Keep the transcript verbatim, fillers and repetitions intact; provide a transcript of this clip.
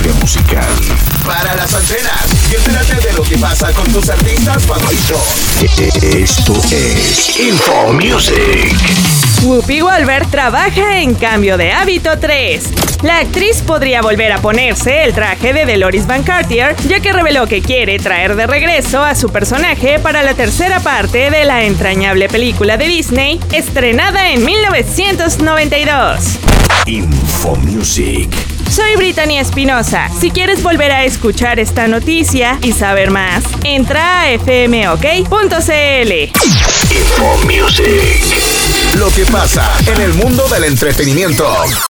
industria musical. Para las antenas y entérate de lo que pasa con tus artistas favoritos. Esto es Info Music. Whoopi Goldberg trabaja en Cambio de Hábito tres. La actriz podría volver a ponerse el traje de Dolores Van Cartier, ya que reveló que quiere traer de regreso a su personaje para la tercera parte de la entrañable película de Disney, estrenada en mil novecientos noventa y dos. Info Music. Soy Brittany Espinosa. Si quieres volver a escuchar esta noticia y saber más, entra a f m o k punto c l. Info Music. Lo que pasa en el mundo del entretenimiento.